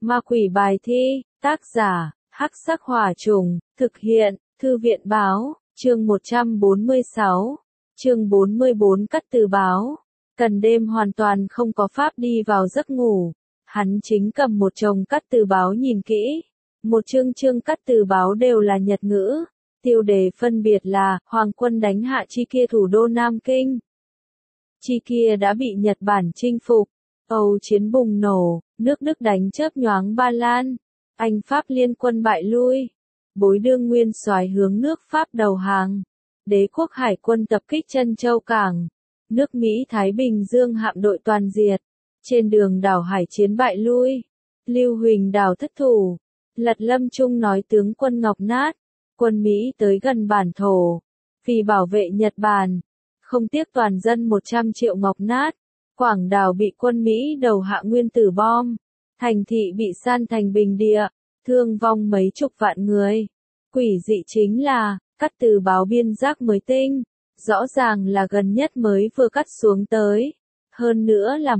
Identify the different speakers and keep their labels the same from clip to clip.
Speaker 1: Ma quỷ bài thi, tác giả, Hắc Sắc Hỏa Trùng, thực hiện, Thư viện báo, chương 146, chương 44 cắt từ báo. Cần đêm hoàn toàn không có pháp đi vào giấc ngủ. Hắn chính cầm một chồng cắt từ báo nhìn kỹ. Một chương cắt từ báo đều là Nhật ngữ. Tiêu đề phân biệt là, Hoàng quân đánh hạ chi kia thủ đô Nam Kinh. Chi kia đã bị Nhật Bản chinh phục. Âu chiến bùng nổ, nước Đức đánh chớp nhoáng Ba Lan. Anh Pháp liên quân bại lui. Bối đương nguyên soái hướng nước Pháp đầu hàng. Đế quốc hải quân tập kích Trân Châu Cảng. Nước Mỹ Thái Bình Dương hạm đội toàn diệt. Trên đường đảo hải chiến bại lui. Lưu Huỳnh Đào thất thủ. Lật Lâm Trung nói tướng quân Ngọc Nát. Quân Mỹ tới gần bản thổ. Vì bảo vệ Nhật Bản. Không tiếc toàn dân 100 triệu Ngọc Nát. Quảng Đảo bị quân Mỹ đầu hạ nguyên tử bom. Thành thị bị san thành bình địa. Thương vong mấy chục vạn người. Quỷ dị chính là, cắt từ báo biên giác mới tinh. Rõ ràng là gần nhất mới vừa cắt xuống tới. Hơn nữa là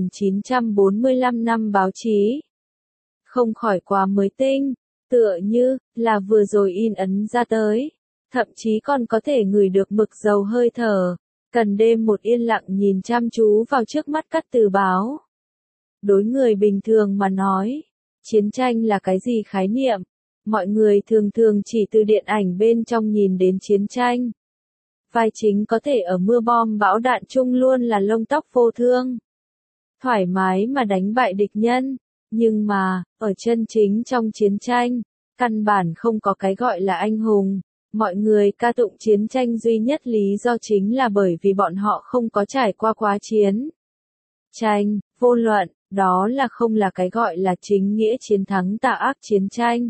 Speaker 1: 1945 năm báo chí. Không khỏi quá mới tinh. Tựa như, là vừa rồi in ấn ra tới. Thậm chí còn có thể ngửi được mực dầu hơi thở. Cần đêm một yên lặng nhìn chăm chú vào trước mắt cắt từ báo. Đối người bình thường mà nói, chiến tranh là cái gì khái niệm? Mọi người thường chỉ từ điện ảnh bên trong nhìn đến chiến tranh. Vai chính có thể ở mưa bom bão đạn chung luôn là lông tóc vô thương. Thoải mái mà đánh bại địch nhân. Nhưng mà, ở chân chính trong chiến tranh, căn bản không có cái gọi là anh hùng. Mọi người ca tụng chiến tranh duy nhất lý do chính là bởi vì bọn họ không có trải qua quá chiến tranh, vô luận, đó là không là cái gọi là chính nghĩa chiến thắng tà ác chiến tranh.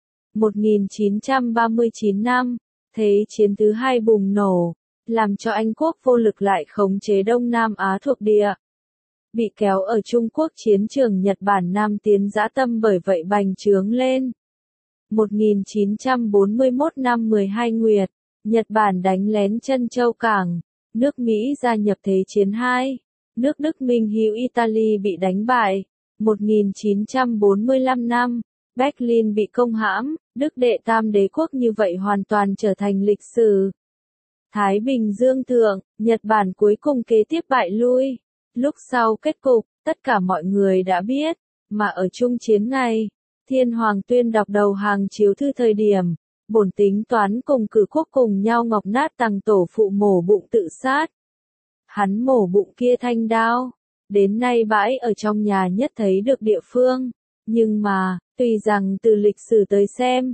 Speaker 1: 1939 năm, Thế chiến thứ hai bùng nổ, làm cho Anh quốc vô lực lại khống chế Đông Nam Á thuộc địa. Bị kéo ở Trung Quốc chiến trường Nhật Bản Nam tiến dã tâm bởi vậy bành trướng lên. 1941 năm 12 Nguyệt, Nhật Bản đánh lén Trân Châu Cảng, nước Mỹ gia nhập Thế chiến 2, nước Đức Minh hữu Italy bị đánh bại. 1945 năm, Berlin bị công hãm, Đức đệ tam đế quốc như vậy hoàn toàn trở thành lịch sử. Thái Bình Dương thượng, Nhật Bản cuối cùng kế tiếp bại lui. Lúc sau kết cục, tất cả mọi người đã biết, mà ở chung chiến ngày, Thiên Hoàng tuyên đọc đầu hàng chiếu thư thời điểm, bổn tính toán cùng cử quốc cùng nhau Ngọc Nát tằng tổ phụ mổ bụng tự sát. Hắn mổ bụng kia thanh đao, đến nay bãi ở trong nhà nhất thấy được địa phương, nhưng mà, tùy rằng từ lịch sử tới xem,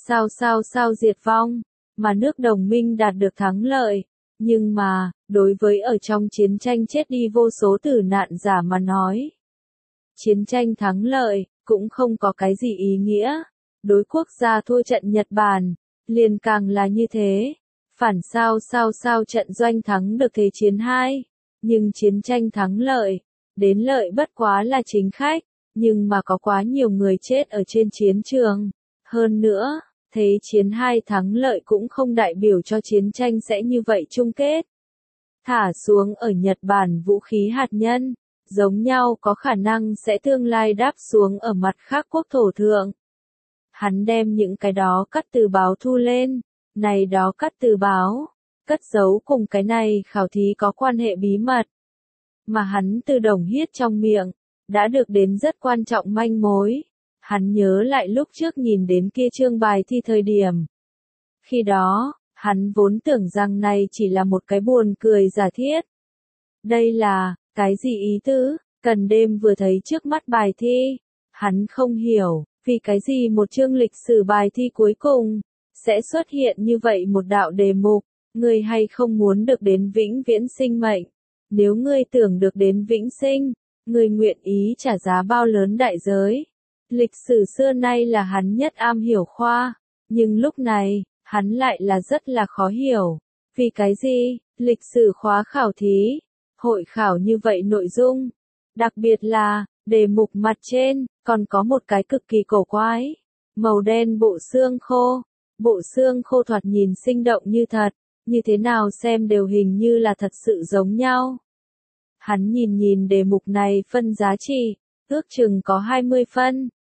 Speaker 1: sao diệt vong, mà nước đồng minh đạt được thắng lợi, nhưng mà, đối với ở trong chiến tranh chết đi vô số tử nạn giả mà nói, chiến tranh thắng lợi, cũng không có cái gì ý nghĩa. Đối quốc gia thua trận Nhật Bản, liền càng là như thế. Phản sao trận doanh thắng được Thế chiến 2, nhưng chiến tranh thắng lợi, đến lợi bất quá là chính khách, nhưng mà có quá nhiều người chết ở trên chiến trường. Hơn nữa, Thế chiến 2 thắng lợi cũng không đại biểu cho chiến tranh sẽ như vậy chung kết. Thả xuống ở Nhật Bản vũ khí hạt nhân, giống nhau có khả năng sẽ tương lai đáp xuống ở mặt khác quốc thổ thượng. Hắn đem những cái đó cắt từ báo thu lên, này đó cắt từ báo, cất giấu cùng cái này khảo thí có quan hệ bí mật. Mà hắn từ Đồng Hiết trong miệng, đã được đến rất quan trọng manh mối. Hắn nhớ lại lúc trước nhìn đến kia chương bài thi thời điểm. Khi đó, hắn vốn tưởng rằng này chỉ là một cái buồn cười giả thiết. Đây là, cái gì ý tứ? Cần đêm vừa thấy trước mắt bài thi. Hắn không hiểu, vì cái gì một chương lịch sử bài thi cuối cùng, sẽ xuất hiện như vậy một đạo đề mục, ngươi hay không muốn được đến vĩnh viễn sinh mệnh. Nếu ngươi tưởng được đến vĩnh sinh, ngươi nguyện ý trả giá bao lớn đại giới. Lịch sử xưa nay là hắn nhất am hiểu khoa, nhưng lúc này, hắn lại là rất là khó hiểu. Vì cái gì? Lịch sử khóa khảo thí, hội khảo như vậy nội dung, đặc biệt là, đề mục mặt trên, còn có một cái cực kỳ cổ quái. Màu đen bộ xương khô. Bộ xương khô thoạt nhìn sinh động như thật, như thế nào xem đều hình như là thật sự giống nhau. Hắn nhìn đề mục này phân giá trị, ước chừng có 20 phân,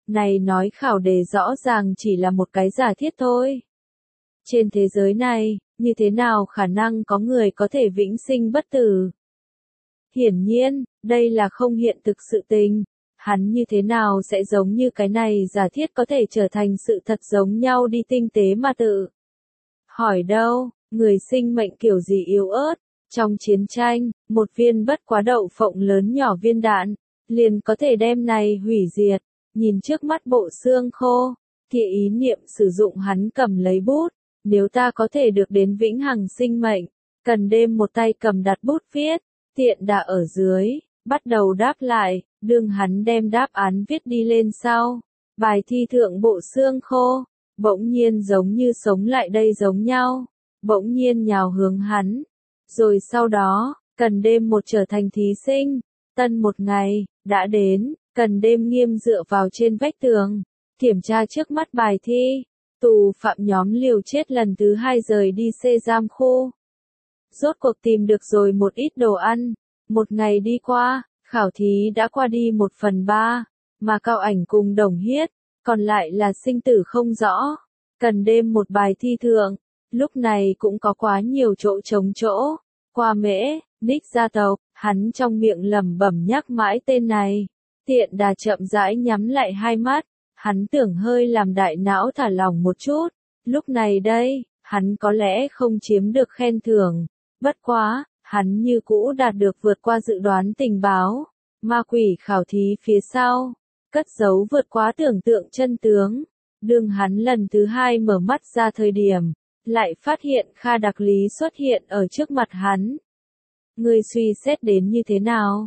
Speaker 1: Này nói khảo đề rõ ràng chỉ là một cái giả thiết thôi. Trên thế giới này, như thế nào khả năng có người có thể vĩnh sinh bất tử? Hiển nhiên, đây là không hiện thực sự tình. Hắn như thế nào sẽ giống như cái này giả thiết có thể trở thành sự thật giống nhau đi tinh tế mà tự hỏi đâu, người sinh mệnh kiểu gì yếu ớt, trong chiến tranh, một viên bất quá đậu phộng lớn nhỏ viên đạn, liền có thể đem này hủy diệt, nhìn trước mắt bộ xương khô, kia ý niệm sử dụng hắn cầm lấy bút, nếu ta có thể được đến vĩnh hằng sinh mệnh, cần đêm một tay cầm đặt bút viết, tiện đà ở dưới, bắt đầu đáp lại, đương hắn đem đáp án viết đi lên sau, bài thi thượng bộ xương khô, bỗng nhiên giống như sống lại đây giống nhau, bỗng nhiên nhào hướng hắn, rồi sau đó, cần đêm một trở thành thí sinh, tân một ngày, đã đến, cần đêm nghiêm dựa vào trên vách tường, kiểm tra trước mắt bài thi, tù phạm nhóm liều chết lần thứ 2 rời đi xê giam khu. Rốt cuộc tìm được rồi một ít đồ ăn, một ngày đi qua, khảo thí đã qua đi 1/3, mà Cao Ảnh cùng Đồng Hiết, còn lại là sinh tử không rõ, cần đêm một bài thi thượng, lúc này cũng có quá nhiều chỗ trống chỗ, qua mễ, ních gia tộc, hắn trong miệng lẩm bẩm nhắc mãi tên này, tiện đà chậm rãi nhắm lại hai mắt, hắn tưởng hơi làm đại não thả lỏng một chút, lúc này đây, hắn có lẽ không chiếm được khen thưởng, bất quá, hắn như cũ đạt được vượt qua dự đoán tình báo, ma quỷ khảo thí phía sau, cất giấu vượt quá tưởng tượng chân tướng, đương hắn lần thứ 2 mở mắt ra thời điểm, lại phát hiện Kha Đặc Lý xuất hiện ở trước mặt hắn. Người suy xét đến như thế nào?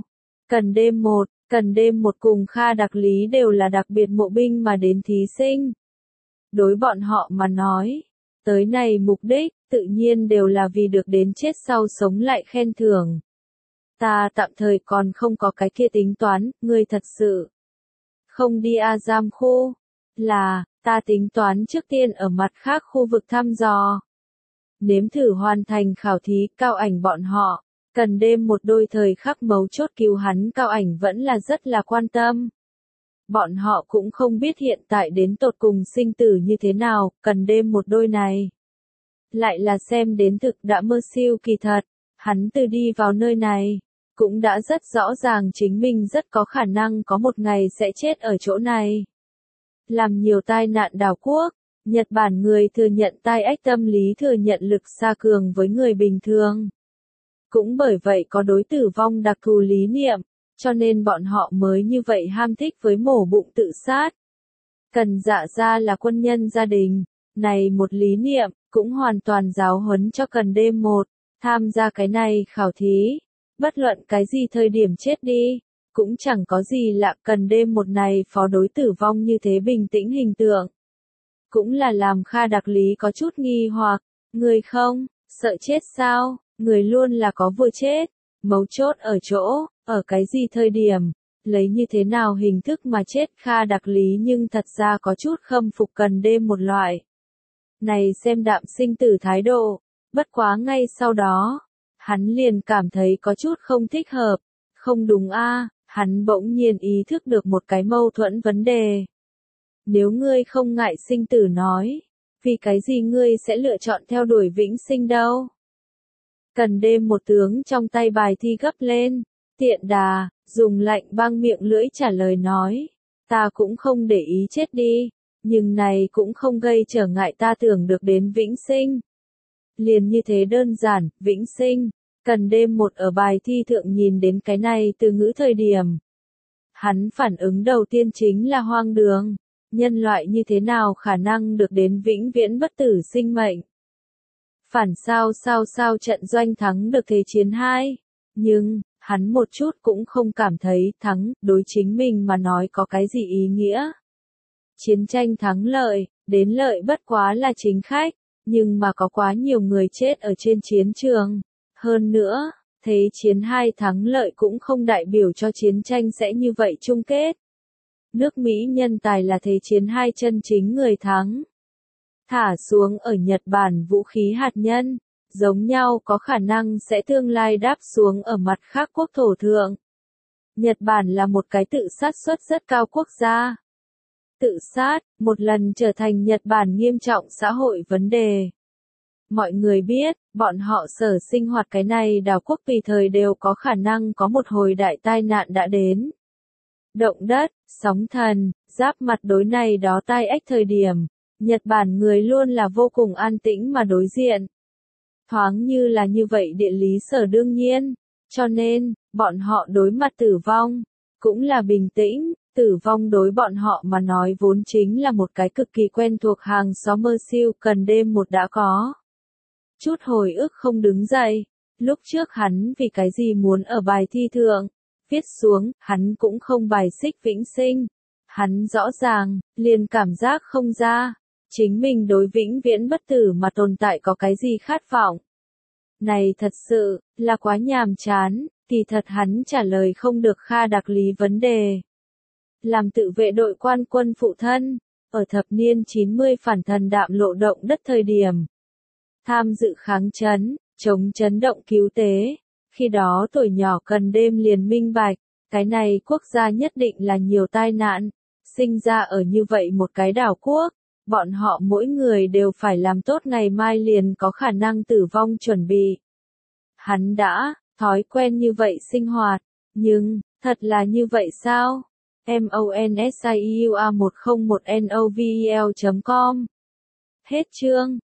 Speaker 1: Cần đêm một cùng Kha Đặc Lý đều là đặc biệt mộ binh mà đến thí sinh. Đối bọn họ mà nói, tới này mục đích, tự nhiên đều là vì được đến chết sau sống lại khen thưởng. Ta tạm thời còn không có cái kia tính toán, ngươi thật sự không đi A giam khu, là, ta tính toán trước tiên ở mặt khác khu vực thăm dò. Nếm thử hoàn thành khảo thí Cao Ảnh bọn họ, cần đêm một đôi thời khắc mấu chốt cứu hắn Cao Ảnh vẫn là rất là quan tâm. Bọn họ cũng không biết hiện tại đến tột cùng sinh tử như thế nào, cần đêm một đôi này. Lại là xem đến thực đã mơ siêu kỳ thật, hắn từ đi vào nơi này, cũng đã rất rõ ràng chính mình rất có khả năng có một ngày sẽ chết ở chỗ này. Làm nhiều tai nạn đảo quốc, Nhật Bản người thừa nhận tai ách tâm lý thừa nhận lực xa cường với người bình thường. Cũng bởi vậy có đối tử vong đặc thù lý niệm, cho nên bọn họ mới như vậy ham thích với mổ bụng tự sát. Cần Dạ gia là quân nhân gia đình, này một lý niệm, cũng hoàn toàn giáo huấn cho Cần đêm một, tham gia cái này khảo thí. Bất luận cái gì thời điểm chết đi, cũng chẳng có gì lạ Cần đêm một này phó đối tử vong như thế bình tĩnh hình tượng. Cũng là làm Kha Đặc Lý có chút nghi hoặc, người không, sợ chết sao, người luôn là có vừa chết, mấu chốt ở chỗ, ở cái gì thời điểm, lấy như thế nào hình thức mà chết Kha Đặc Lý nhưng thật ra có chút khâm phục Cần đêm một loại. Này xem đạm sinh tử thái độ, bất quá ngay sau đó, hắn liền cảm thấy có chút không thích hợp, không đúng a, hắn bỗng nhiên ý thức được một cái mâu thuẫn vấn đề. Nếu ngươi không ngại sinh tử nói, vì cái gì ngươi sẽ lựa chọn theo đuổi vĩnh sinh đâu? Cần đêm một tướng trong tay bài thi gấp lên, tiện đà, dùng lạnh băng miệng lưỡi trả lời nói, ta cũng không để ý chết đi, nhưng này cũng không gây trở ngại ta tưởng được đến vĩnh sinh. Liền như thế đơn giản, vĩnh sinh, cần đêm một ở bài thi thượng nhìn đến cái này từ ngữ thời điểm. Hắn phản ứng đầu tiên chính là hoang đường, nhân loại như thế nào khả năng được đến vĩnh viễn bất tử sinh mệnh. Phản sao trận doanh thắng được thế chiến 2, nhưng, hắn một chút cũng không cảm thấy thắng, đối chính mình mà nói có cái gì ý nghĩa. Chiến tranh thắng lợi, đến lợi bất quá là chính khách, nhưng mà có quá nhiều người chết ở trên chiến trường. Hơn nữa, thế chiến 2 thắng lợi cũng không đại biểu cho chiến tranh sẽ như vậy chung kết. Nước Mỹ nhân tài là thế chiến 2 chân chính người thắng. Thả xuống ở Nhật Bản vũ khí hạt nhân, giống nhau có khả năng sẽ tương lai đáp xuống ở mặt khác quốc thổ thượng. Nhật Bản là một cái tự sát suất rất cao quốc gia. tự sát, một lần trở thành Nhật Bản nghiêm trọng xã hội vấn đề. Mọi người biết, bọn họ sở sinh hoạt cái này đảo quốc tùy thời đều có khả năng có một hồi đại tai nạn đã đến. Động đất, sóng thần, giáp mặt đối này đó tai ách thời điểm, Nhật Bản người luôn là vô cùng an tĩnh mà đối diện. Thoáng như là như vậy địa lý sở đương nhiên, cho nên, bọn họ đối mặt tử vong, cũng là bình tĩnh, tử vong đối bọn họ mà nói vốn chính là một cái cực kỳ quen thuộc hàng xóm mơ siêu cần đêm một đã có. Chút hồi ức không đứng dậy, lúc trước hắn vì cái gì muốn ở bài thi thượng, viết xuống, hắn cũng không bài xích vĩnh sinh. Hắn rõ ràng, liền cảm giác không ra, chính mình đối vĩnh viễn bất tử mà tồn tại có cái gì khát vọng. Này thật sự, là quá nhàm chán, kỳ thật hắn trả lời không được Kha Đặc Lý vấn đề. Làm tự vệ đội quan quân phụ thân, ở thập niên 90 phản thần đạm lộ động đất thời điểm. Tham dự kháng chấn, chống chấn động cứu tế. Khi đó tuổi nhỏ cần đêm liền minh bạch, cái này quốc gia nhất định là nhiều tai nạn. Sinh ra ở như vậy một cái đảo quốc, bọn họ mỗi người đều phải làm tốt ngày mai liền có khả năng tử vong chuẩn bị. Hắn đã, thói quen như vậy sinh hoạt, nhưng, thật là như vậy sao? MONSIUA101NOVEL.com Hết chương.